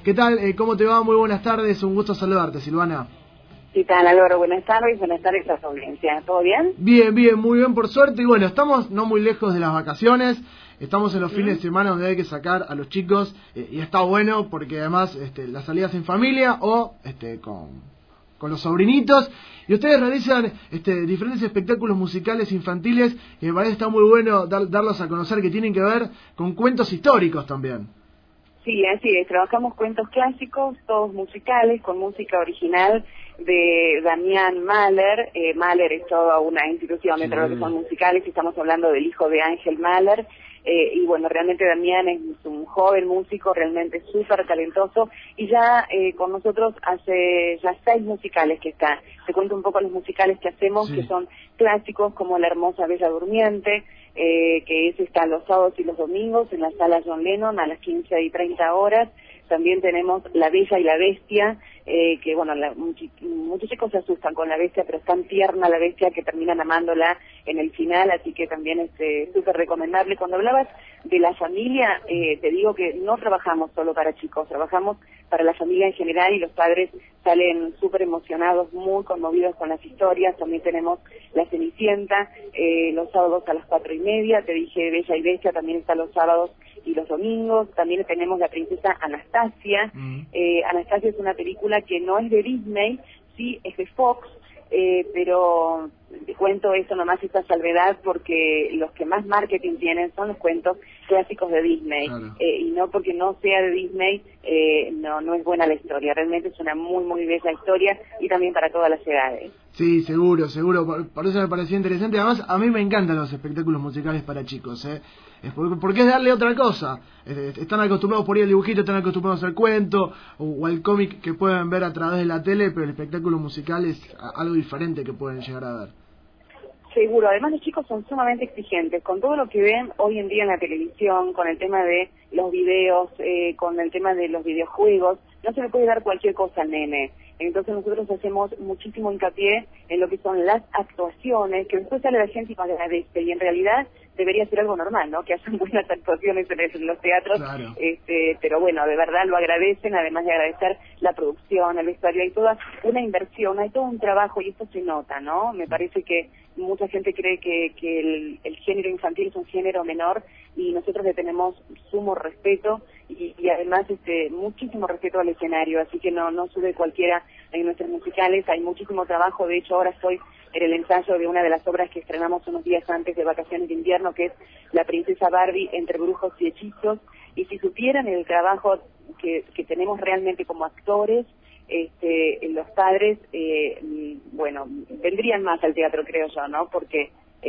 ¿Qué tal? ¿Cómo te va? Muy buenas tardes, un gusto saludarte, Silvana. ¿Qué tal, Álvaro? Buenas tardes a su audiencia. ¿Todo bien? Bien, muy bien, por suerte. Y bueno, estamos no muy lejos de las vacaciones, estamos en los fines de semana donde hay que sacar a los chicos, y está bueno porque además las salidas en familia o con los sobrinitos, y ustedes realizan diferentes espectáculos musicales infantiles, y me parece que está muy bueno darlos a conocer, que tienen que ver con cuentos históricos también. Sí, así es. Trabajamos cuentos clásicos, todos musicales, con música original de Damián Mahler. Mahler es toda una institución dentro de lo que son musicales, y estamos hablando del hijo de Ángel Mahler. Y bueno, realmente Damián es un joven músico, realmente súper talentoso, y ya con nosotros hace ya 6 musicales que está. Te cuento un poco los musicales que hacemos, que son clásicos como La hermosa Bella Durmiente, que está los sábados y los domingos en la sala John Lennon a las 15:30. También tenemos La Bella y la Bestia, que bueno, muchos chicos se asustan con la bestia, pero es tan tierna la bestia que terminan amándola en el final, así que también es súper recomendable. Cuando hablabas de la familia, te digo que no trabajamos solo para chicos, trabajamos para la familia en general, y los padres salen súper emocionados, muy conmovidos con las historias. También tenemos La Cenicienta, los sábados a las 4:30, te dije Bella y Bestia, también está los sábados y los domingos. También tenemos La Princesa Anastasia. Anastasia es una película que no es de Disney, sí es de Fox, pero te cuento eso nomás, esta salvedad, porque los que más marketing tienen son los cuentos clásicos de Disney. Claro. Y no porque no sea de Disney, no es buena la historia. Realmente es una muy bella historia, y también para todas las edades. Sí, seguro. Por eso me pareció interesante. Además, a mí me encantan los espectáculos musicales para chicos, porque es darle otra cosa. Están acostumbrados por ahí al dibujito, están acostumbrados al cuento o al cómic que pueden ver a través de la tele, pero el espectáculo musical es algo diferente que pueden llegar a ver. Seguro, además los chicos son sumamente exigentes con todo lo que ven hoy en día en la televisión, con el tema de los videos, con el tema de los videojuegos. No se le puede dar cualquier cosa al nene. Entonces nosotros hacemos muchísimo hincapié en lo que son las actuaciones, que después sale la gente y agradece, y en realidad debería ser algo normal, ¿no? Que hacen buenas actuaciones en los teatros. Claro. Pero bueno, de verdad lo agradecen, además de agradecer la producción, el vestuario, hay toda una inversión, hay todo un trabajo, y esto se nota, ¿no? Me parece que mucha gente cree que el género infantil es un género menor, y nosotros le tenemos sumo respeto, y además muchísimo respeto al escenario, así que no sube cualquiera en nuestros musicales. Hay muchísimo trabajo. De hecho, ahora estoy en el ensayo de una de las obras que estrenamos unos días antes de vacaciones de invierno, que es La Princesa Barbie entre brujos y hechizos, y si supieran el trabajo que tenemos realmente como actores, los padres, bueno, vendrían más al teatro, creo yo, ¿no? Porque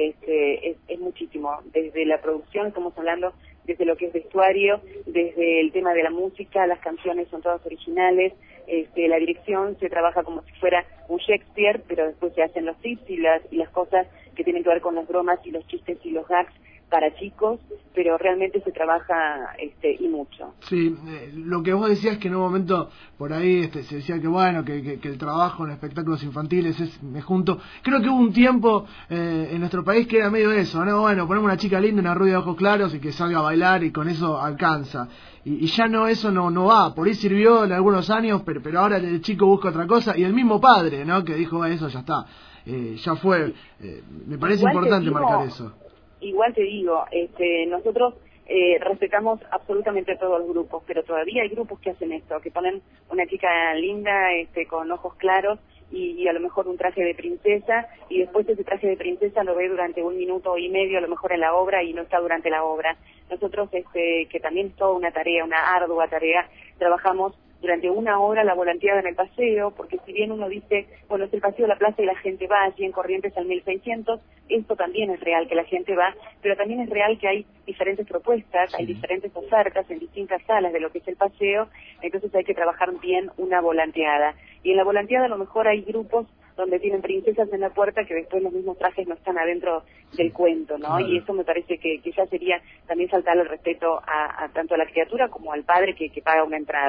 es muchísimo, desde la producción, estamos hablando desde lo que es vestuario, desde el tema de la música, las canciones son todas originales, la dirección se trabaja como si fuera un Shakespeare, pero después se hacen los tips y las cosas que tienen que ver con las bromas y los chistes y los gags para chicos, pero realmente se trabaja y mucho. Sí, lo que vos decías, que en un momento por ahí se decía que bueno, que el trabajo en espectáculos infantiles es junto. Creo que hubo un tiempo en nuestro país que era medio eso, ¿no? Bueno, ponemos una chica linda, una rubia de ojos claros y que salga a bailar, y con eso alcanza. Y ya no, eso no va. Por ahí sirvió en algunos años, pero ahora el chico busca otra cosa, y el mismo padre, ¿no? Que dijo, eso ya está, ya fue. Me parece importante marcar eso. Igual te digo, nosotros respetamos absolutamente a todos los grupos, pero todavía hay grupos que hacen esto, que ponen una chica linda, con ojos claros, y a lo mejor un traje de princesa, y después ese traje de princesa lo ve durante 1 minuto y medio a lo mejor en la obra, y no está durante la obra. Nosotros, que también es toda una tarea, una ardua tarea, trabajamos durante 1 hora la volanteada en el paseo, porque si bien uno dice, bueno, es el paseo de la plaza y la gente va, allí en Corrientes al 1600, esto también es real que la gente va, pero también es real que hay diferentes propuestas, hay diferentes ofertas en distintas salas de lo que es el paseo, entonces hay que trabajar bien una volanteada. Y en la volanteada a lo mejor hay grupos donde tienen princesas en la puerta que después los mismos trajes no están adentro del cuento, ¿no? Claro. Y eso me parece que ya sería también faltarle el respeto a tanto a la criatura como al padre que paga una entrada.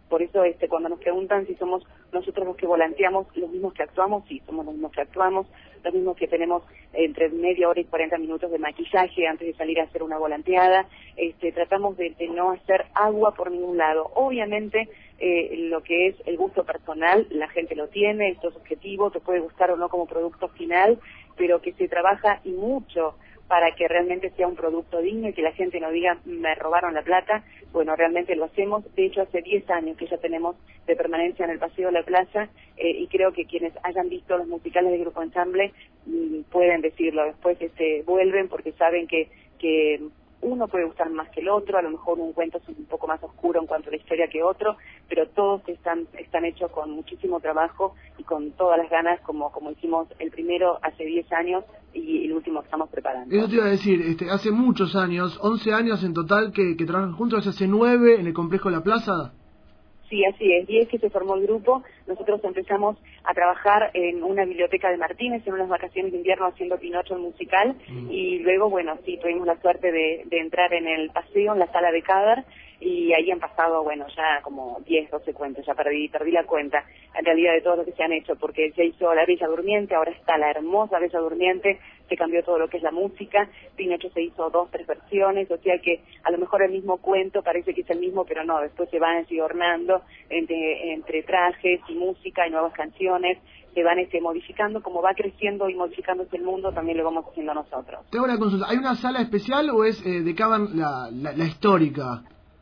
Por eso cuando nos preguntan si somos nosotros los que volanteamos, los mismos que actuamos, sí, somos los mismos que actuamos, los mismos que tenemos entre media hora y 40 minutos de maquillaje antes de salir a hacer una volanteada. Tratamos de no hacer agua por ningún lado. Obviamente lo que es el gusto personal, la gente lo tiene, esto es objetivo, te puede gustar o no como producto final, pero que se trabaja y mucho para que realmente sea un producto digno y que la gente no diga, me robaron la plata. Bueno, realmente lo hacemos. De hecho, hace 10 años que ya tenemos de permanencia en el Paseo de la Plaza, y creo que quienes hayan visto los musicales de Grupo Ensamble pueden decirlo. Después vuelven porque saben que uno puede gustar más que el otro, a lo mejor un cuento es un poco más oscuro en cuanto a la historia que otro, pero todos están hechos con muchísimo trabajo y con todas las ganas, como hicimos el primero hace 10 años y el último que estamos preparando. Eso te iba a decir, hace muchos años, 11 años en total que trabajan juntos, hace 9 en el Complejo La Plaza. Sí, así es. 10 que se formó el grupo. Nosotros empezamos a trabajar en una biblioteca de Martínez en unas vacaciones de invierno haciendo Pinocho el musical, y luego, bueno, sí, tuvimos la suerte de entrar en el paseo, en la sala de Caber, y ahí han pasado, bueno, ya como 10, 12 cuentos, ya perdí la cuenta, en realidad, de todo lo que se han hecho, porque se hizo La Bella Durmiente, ahora está la hermosa Bella Durmiente, se cambió todo lo que es la música, Pinocho se hizo 2, 3 versiones, o sea que a lo mejor el mismo cuento parece que es el mismo, pero no, después se van ornando entre trajes y música y nuevas canciones, se van modificando, como va creciendo y modificándose el mundo, también lo vamos haciendo nosotros. Tengo una consulta, ¿hay una sala especial o es de Caber la histórica?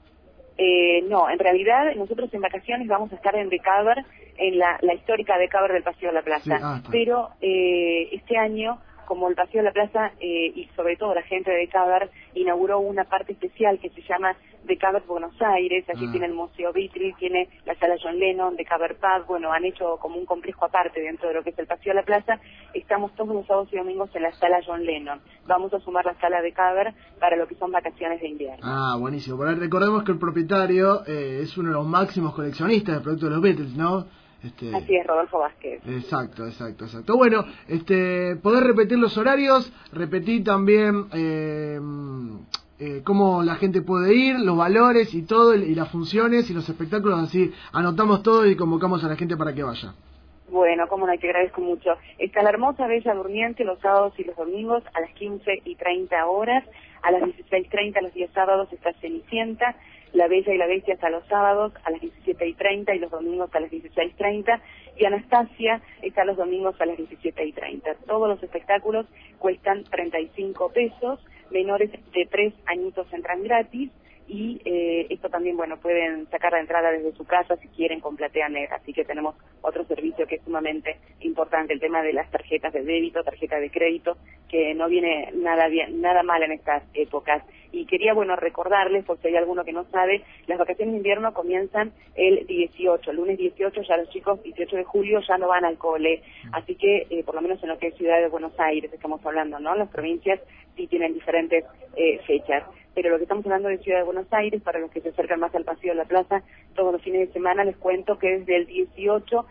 No, en realidad nosotros en vacaciones vamos a estar en The Caber, en la histórica The Caber del Paseo de la Plaza, sí, pero este año, como el Paseo de la Plaza y sobre todo la gente de The Caber inauguró una parte especial que se llama The Caber Buenos Aires, allí tiene el Museo Beatle, tiene la sala John Lennon, The Caber Pub, bueno, han hecho como un complejo aparte dentro de lo que es el Paseo de la Plaza. Estamos todos los sábados y domingos en la sala John Lennon. Vamos a sumar la sala de Caber para lo que son vacaciones de invierno. Ah, buenísimo. Pero recordemos que el propietario es uno de los máximos coleccionistas de productos de los Beatles, ¿no? Así es, Rodolfo Vázquez. Exacto. Bueno, poder repetir los horarios, repetí también cómo la gente puede ir, los valores y todo, y las funciones y los espectáculos, así anotamos todo y convocamos a la gente para que vaya. Bueno, como no, te agradezco mucho. Está la hermosa Bella Durmiente los sábados y los domingos a las 15:30 horas, a las 16:30 los días sábados está Cenicienta, La Bella y la Bestia hasta los sábados a las 17:30 y los domingos a las 16:30, y Anastasia está los domingos a las 17:30. Todos los espectáculos cuestan 35 pesos, menores de 3 añitos entran gratis, y esto también, bueno, pueden sacar la entrada desde su casa si quieren con platea negra, así que tenemos otro servicio que es sumamente importante, el tema de las tarjetas de débito, tarjeta de crédito, que no viene nada mal en estas épocas. Y quería, bueno, recordarles, por si hay alguno que no sabe, las vacaciones de invierno comienzan el 18, el lunes 18, ya los chicos 18 de julio ya no van al cole, así que por lo menos en lo que es Ciudad de Buenos Aires estamos hablando, ¿no? Las provincias sí tienen diferentes fechas, pero lo que estamos hablando de Ciudad de Buenos Aires, para los que se acercan más al Paseo de la Plaza, todos los fines de semana les cuento que desde el 18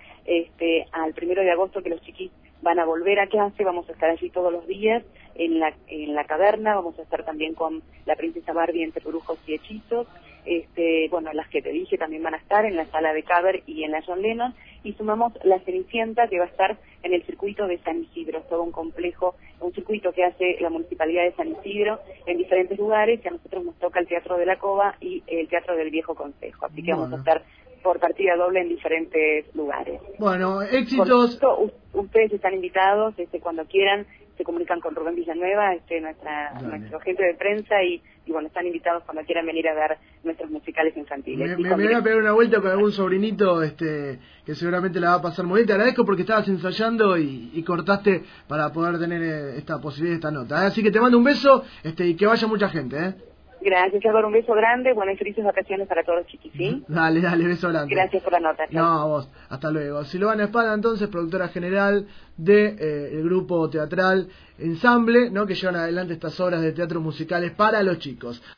al 1 de agosto que los chiquis van a volver a clase, vamos a estar allí todos los días en la caverna, vamos a estar también con la princesa Barbie entre brujos y hechizos, bueno, las que te dije también van a estar en la sala de Caber y en la John Lennon, y sumamos la Cenicienta que va a estar en el circuito de San Isidro, es todo un complejo, un circuito que hace la Municipalidad de San Isidro en diferentes lugares, y a nosotros nos toca el Teatro de la Cova y el Teatro del Viejo Consejo, así que vamos a estar por partida doble en diferentes lugares. Bueno, éxitos. Ustedes están invitados, cuando quieran, se comunican con Rubén Villanueva, nuestro agente de prensa, y bueno, están invitados cuando quieran venir a ver nuestros musicales infantiles. Me voy a pegar una vuelta con algún sobrinito que seguramente la va a pasar muy bien. Te agradezco porque estabas ensayando y cortaste para poder tener esta posibilidad, esta nota. Así que te mando un beso y que vaya mucha gente. Gracias, Álvaro, un beso grande, y felices vacaciones para todos los chiquis, ¿sí? Dale, beso grande. Gracias por la nota. No, a vos, hasta luego. Silvana Espada, entonces, productora general el grupo teatral Ensamble, ¿no? Que llevan adelante estas obras de teatro musicales para los chicos.